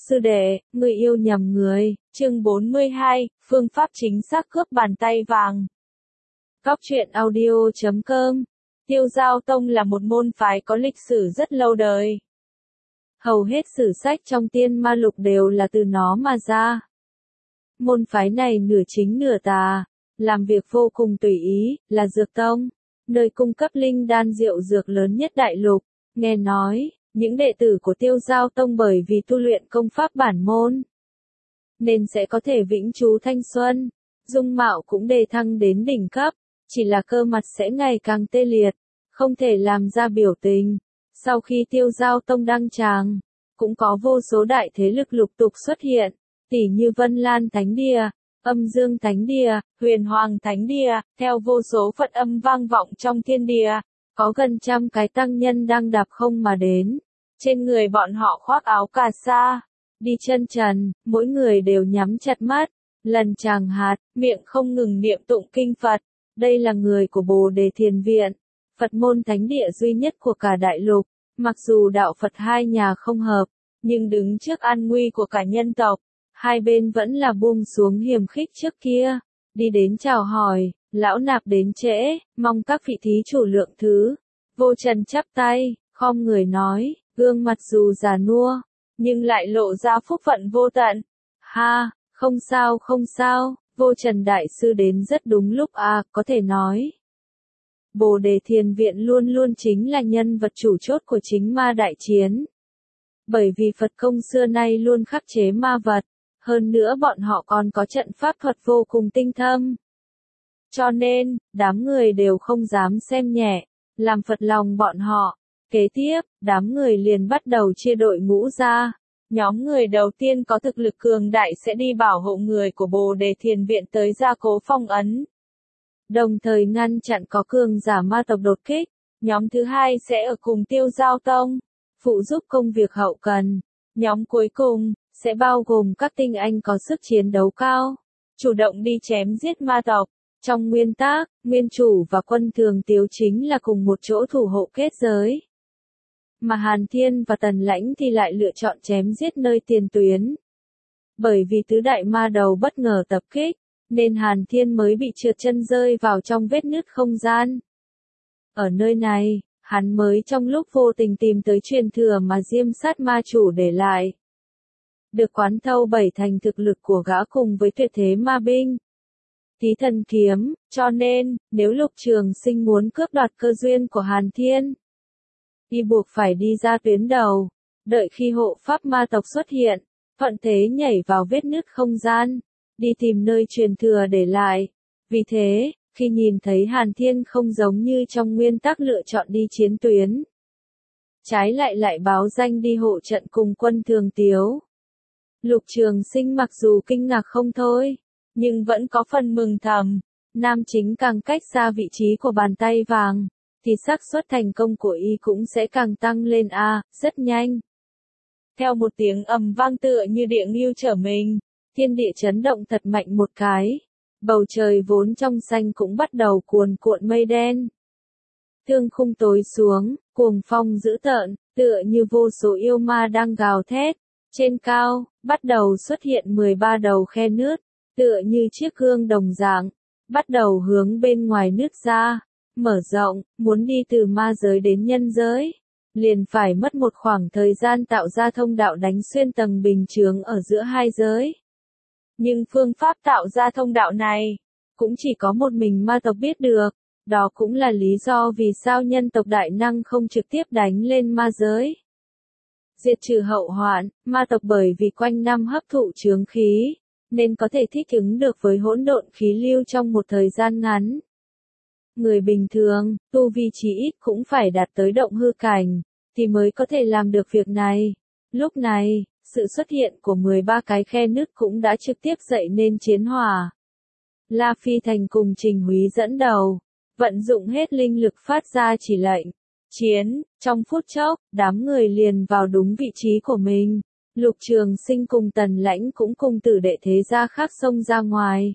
Sư đệ, người yêu nhầm người, chương 42, phương pháp chính xác cướp bàn tay vàng. Góc truyện audio.com. Tiêu Giao Tông là một môn phái có lịch sử rất lâu đời. Hầu hết sử sách trong Tiên Ma Lục đều là từ nó mà ra. Môn phái này nửa chính nửa tà, làm việc vô cùng tùy ý, là dược tông, nơi cung cấp linh đan diệu dược lớn nhất đại lục. Nghe nói, những đệ tử của Tiêu Giao Tông bởi vì tu luyện công pháp bản môn, nên sẽ có thể vĩnh trú thanh xuân, dung mạo cũng đề thăng đến đỉnh cấp, chỉ là cơ mặt sẽ ngày càng tê liệt, không thể làm ra biểu tình. Sau khi Tiêu Giao Tông đăng tràng, cũng có vô số đại thế lực lục tục xuất hiện, tỉ như Vân Lan Thánh Địa, Âm Dương Thánh Địa, Huyền Hoàng Thánh Địa, theo vô số Phật âm vang vọng trong thiên địa, có gần 100 cái tăng nhân đang đạp không mà đến. Trên người bọn họ khoác áo cà sa, đi chân trần, mỗi người đều nhắm chặt mắt, lần tràng hạt, miệng không ngừng niệm tụng kinh Phật. Đây là người của Bồ Đề Thiền Viện, Phật môn thánh địa duy nhất của cả đại lục. Mặc dù đạo Phật hai nhà không hợp, nhưng đứng trước an nguy của cả nhân tộc, hai bên vẫn là buông xuống hiềm khích trước kia, đi đến chào hỏi, lão nạp đến trễ, mong các vị thí chủ lượng thứ. Vô Trần chắp tay, khom người nói, gương mặt dù già nua, nhưng lại lộ ra phúc phận vô tận. Ha, không sao không sao, Vô Trần đại sư đến rất đúng lúc à, có thể nói. Bồ Đề Thiền Viện luôn luôn chính là nhân vật chủ chốt của chính ma đại chiến. Bởi vì Phật công xưa nay luôn khắc chế ma vật, hơn nữa bọn họ còn có trận pháp thuật vô cùng tinh thâm. Cho nên, đám người đều không dám xem nhẹ, làm phật lòng bọn họ. Kế tiếp, đám người liền bắt đầu chia đội ngũ ra. Nhóm người đầu tiên có thực lực cường đại sẽ đi bảo hộ người của Bồ Đề Thiền Viện tới gia cố phong ấn, đồng thời ngăn chặn có cường giả ma tộc đột kích. Nhóm thứ hai sẽ ở cùng Tiêu Giao Tông, phụ giúp công việc hậu cần. Nhóm cuối cùng, sẽ bao gồm các tinh anh có sức chiến đấu cao, chủ động đi chém giết ma tộc. Trong nguyên tắc, nguyên chủ và Quân Thường Tiếu chính là cùng một chỗ thủ hộ kết giới. Mà Hàn Thiên và Tần Lãnh thì lại lựa chọn chém giết nơi tiền tuyến. Bởi vì tứ đại ma đầu bất ngờ tập kích, nên Hàn Thiên mới bị trượt chân rơi vào trong vết nứt không gian. Ở nơi này, hắn mới trong lúc vô tình tìm tới truyền thừa mà Diêm Sát ma chủ để lại. Được quán thâu 7 thành thực lực của gã cùng với tuyệt thế ma binh, Tí Thần Kiếm, cho nên, nếu Lục Trường Sinh muốn cướp đoạt cơ duyên của Hàn Thiên, y buộc phải đi ra tuyến đầu, đợi khi hộ pháp ma tộc xuất hiện, thuận thế nhảy vào vết nứt không gian, đi tìm nơi truyền thừa để lại. Vì thế, khi nhìn thấy Hàn Thiên không giống như trong nguyên tắc lựa chọn đi chiến tuyến, trái lại báo danh đi hộ trận cùng Quân Thường Tiếu, Lục Trường Sinh mặc dù kinh ngạc không thôi, nhưng vẫn có phần mừng thầm. Nam chính càng cách xa vị trí của bàn tay vàng, thì xác suất thành công của y cũng sẽ càng tăng lên rất nhanh. Theo một tiếng ầm vang tựa như địa ngưu trở mình, thiên địa chấn động thật mạnh một cái. Bầu trời vốn trong xanh cũng bắt đầu cuồn cuộn mây đen. Thương khung tối xuống, cuồng phong dữ tợn, tựa như vô số yêu ma đang gào thét. Trên cao, bắt đầu xuất hiện 13 đầu khe nứt, tựa như chiếc gương đồng dạng, bắt đầu hướng bên ngoài nứt ra, mở rộng, muốn đi từ ma giới đến nhân giới, liền phải mất một khoảng thời gian tạo ra thông đạo đánh xuyên tầng bình chướng ở giữa hai giới. Nhưng phương pháp tạo ra thông đạo này, cũng chỉ có một mình ma tộc biết được, đó cũng là lý do vì sao nhân tộc đại năng không trực tiếp đánh lên ma giới. Diệt trừ hậu hoạn, ma tộc bởi vì quanh năm hấp thụ chướng khí, nên có thể thích ứng được với hỗn độn khí lưu trong một thời gian ngắn. Người bình thường, tu vi chí ít cũng phải đạt tới động hư cảnh, thì mới có thể làm được việc này. Lúc này, sự xuất hiện của 13 cái khe nứt cũng đã trực tiếp dậy nên chiến hỏa. La Phi Thành cùng Trình Húy dẫn đầu, vận dụng hết linh lực phát ra chỉ lệnh. Chiến, trong phút chốc, đám người liền vào đúng vị trí của mình. Lục Trường Sinh cùng Tần Lãnh cũng cùng tử đệ thế gia khác xông ra ngoài.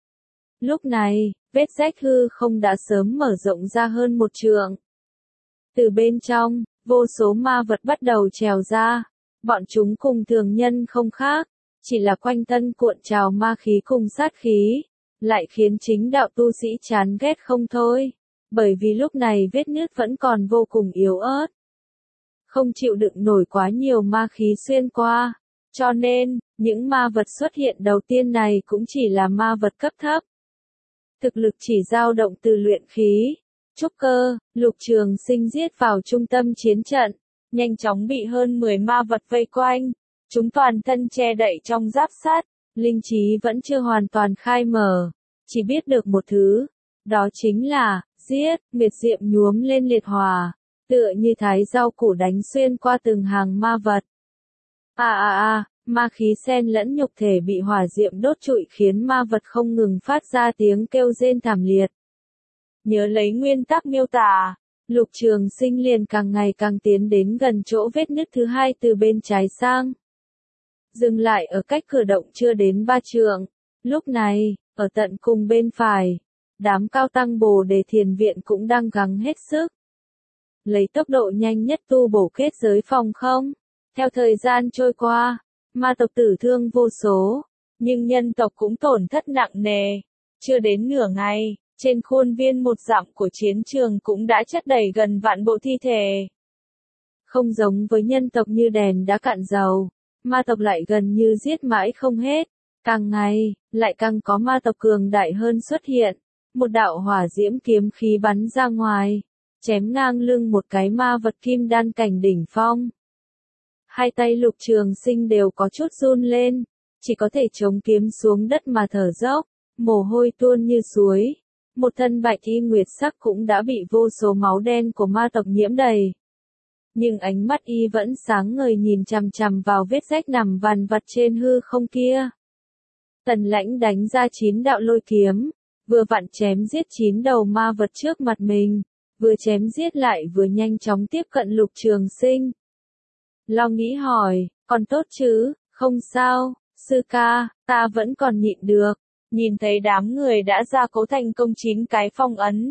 Lúc này, vết rách hư không đã sớm mở rộng ra hơn 1 trượng. Từ bên trong, vô số ma vật bắt đầu trèo ra. Bọn chúng cùng thường nhân không khác, chỉ là quanh thân cuộn trào ma khí cùng sát khí, lại khiến chính đạo tu sĩ chán ghét không thôi, bởi vì lúc này vết nứt vẫn còn vô cùng yếu ớt. Không chịu đựng nổi quá nhiều ma khí xuyên qua, cho nên, những ma vật xuất hiện đầu tiên này cũng chỉ là ma vật cấp thấp. Thực lực chỉ dao động từ luyện khí, trúc cơ, Lục Trường Sinh giết vào trung tâm chiến trận, nhanh chóng bị hơn 10 ma vật vây quanh, chúng toàn thân che đậy trong giáp sắt, linh trí vẫn chưa hoàn toàn khai mở, chỉ biết được một thứ, đó chính là, giết, miệt diệm nhuốm lên liệt hỏa, tựa như thái rau củ đánh xuyên qua từng hàng ma vật. Ma khí xen lẫn nhục thể bị hỏa diệm đốt trụi khiến ma vật không ngừng phát ra tiếng kêu rên thảm liệt. Nhớ lấy nguyên tắc miêu tả, Lục Trường Sinh liền càng ngày càng tiến đến gần chỗ vết nứt thứ hai từ bên trái sang. Dừng lại ở cách cửa động chưa đến 3 trượng. Lúc này, ở tận cùng bên phải, đám cao tăng Bồ Đề Thiền Viện cũng đang gắng hết sức. Lấy tốc độ nhanh nhất tu bổ kết giới phòng không. Theo thời gian trôi qua, ma tộc tử thương vô số, nhưng nhân tộc cũng tổn thất nặng nề. Chưa đến nửa ngày, trên khuôn viên một dặm của chiến trường cũng đã chất đầy gần vạn bộ thi thể. Không giống với nhân tộc như đèn đã cạn dầu, ma tộc lại gần như giết mãi không hết. Càng ngày, lại càng có ma tộc cường đại hơn xuất hiện. Một đạo hỏa diễm kiếm khí bắn ra ngoài, chém ngang lưng một cái ma vật kim đan cảnh đỉnh phong. Hai tay Lục Trường Sinh đều có chút run lên, chỉ có thể chống kiếm xuống đất mà thở dốc, mồ hôi tuôn như suối. Một thân bạch y nguyệt sắc cũng đã bị vô số máu đen của ma tộc nhiễm đầy. Nhưng ánh mắt y vẫn sáng ngời nhìn chằm chằm vào vết rách nằm vằn vặt trên hư không kia. Tần Lãnh đánh ra 9 đạo lôi kiếm, vừa vặn chém giết 9 đầu ma vật trước mặt mình, vừa chém giết lại vừa nhanh chóng tiếp cận Lục Trường Sinh. Lo nghĩ hỏi, còn tốt chứ, không sao, sư ca, ta vẫn còn nhịn được. Nhìn thấy đám người đã ra cố thành công 9 cái phong ấn.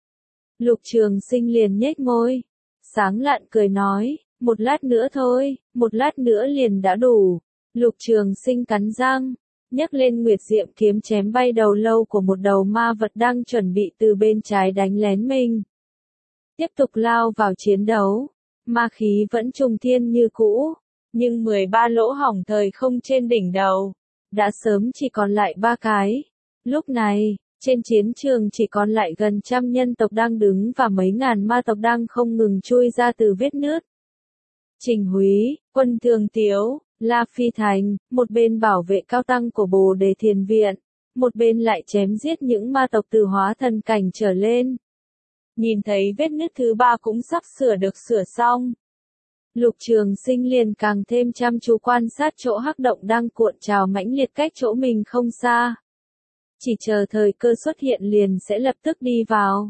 Lục Trường Sinh liền nhếch môi, sáng lạn cười nói, một lát nữa thôi, một lát nữa liền đã đủ. Lục Trường Sinh cắn răng, nhấc lên Nguyệt Diệm kiếm chém bay đầu lâu của một đầu ma vật đang chuẩn bị từ bên trái đánh lén mình. Tiếp tục lao vào chiến đấu, ma khí vẫn trùng thiên như cũ, nhưng 13 lỗ hổng thời không trên đỉnh đầu đã sớm chỉ còn lại 3 cái. Lúc này, trên chiến trường chỉ còn lại gần trăm nhân tộc đang đứng và mấy ngàn ma tộc đang không ngừng chui ra từ vết nứt. Trình Húy, Quân Thường Tiếu, La Phi Thành, một bên bảo vệ cao tăng của Bồ Đề Thiền Viện, một bên lại chém giết những ma tộc từ hóa thần cảnh trở lên. Nhìn thấy vết nứt thứ 3 cũng sắp sửa được sửa xong. Lục Trường Sinh liền càng thêm chăm chú quan sát chỗ hắc động đang cuộn trào mãnh liệt cách chỗ mình không xa. Chỉ chờ thời cơ xuất hiện liền sẽ lập tức đi vào.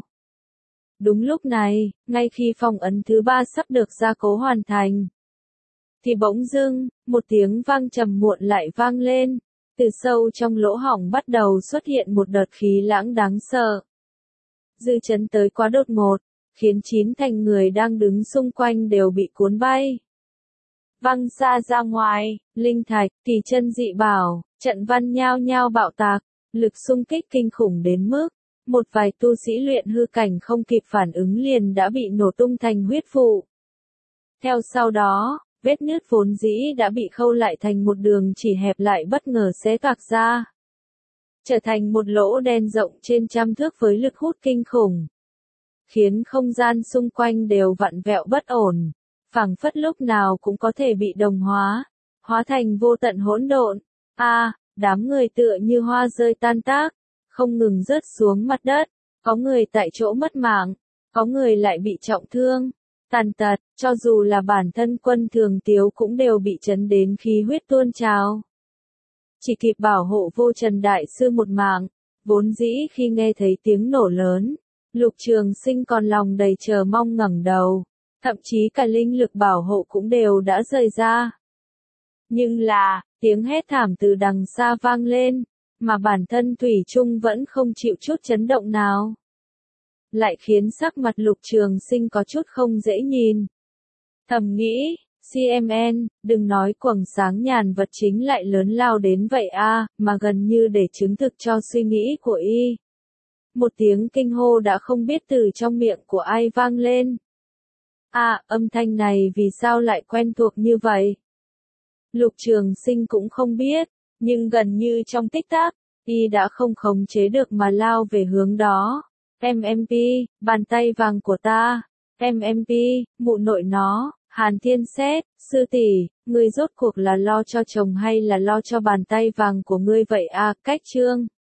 Đúng lúc này, ngay khi phong ấn thứ 3 sắp được gia cố hoàn thành, thì bỗng dưng, một tiếng vang trầm muộn lại vang lên, từ sâu trong lỗ hổng bắt đầu xuất hiện một đợt khí lãng đáng sợ. Dư chấn tới quá đột ngột, khiến 9 thành người đang đứng xung quanh đều bị cuốn bay. Văng xa ra ngoài, linh thạch, kỳ chân dị bảo, trận văn nhao nhao bạo tạc, lực xung kích kinh khủng đến mức, một vài tu sĩ luyện hư cảnh không kịp phản ứng liền đã bị nổ tung thành huyết vụ. Theo sau đó, vết nứt vốn dĩ đã bị khâu lại thành một đường chỉ hẹp lại bất ngờ xé toạc ra, trở thành một lỗ đen rộng trên trăm thước với lực hút kinh khủng, khiến không gian xung quanh đều vặn vẹo bất ổn, phảng phất lúc nào cũng có thể bị đồng hóa, hóa thành vô tận hỗn độn. Đám người tựa như hoa rơi tan tác, không ngừng rớt xuống mặt đất, có người tại chỗ mất mạng, có người lại bị trọng thương, tàn tật, cho dù là bản thân Quân Thường Tiếu cũng đều bị chấn đến khí huyết tuôn trào. Chỉ kịp bảo hộ Vô Trần Đại Sư một mạng, vốn dĩ khi nghe thấy tiếng nổ lớn, Lục Trường Sinh còn lòng đầy chờ mong ngẩng đầu, thậm chí cả linh lực bảo hộ cũng đều đã rời ra. Nhưng là, tiếng hét thảm từ đằng xa vang lên, mà bản thân Thủy Trung vẫn không chịu chút chấn động nào. Lại khiến sắc mặt Lục Trường Sinh có chút không dễ nhìn. Thầm nghĩ, CMN, đừng nói quầng sáng nhàn vật chính lại lớn lao đến vậy a, mà gần như để chứng thực cho suy nghĩ của y. Một tiếng kinh hô đã không biết từ trong miệng của ai vang lên. Âm thanh này vì sao lại quen thuộc như vậy? Lục Trường Sinh cũng không biết, nhưng gần như trong tích tắc, y đã không khống chế được mà lao về hướng đó. MMP, bàn tay vàng của ta. MMP, mụ nội nó. Hàn Thiên Sét, sư tỷ, ngươi rốt cuộc là lo cho chồng hay là lo cho bàn tay vàng của ngươi vậy? Cách chương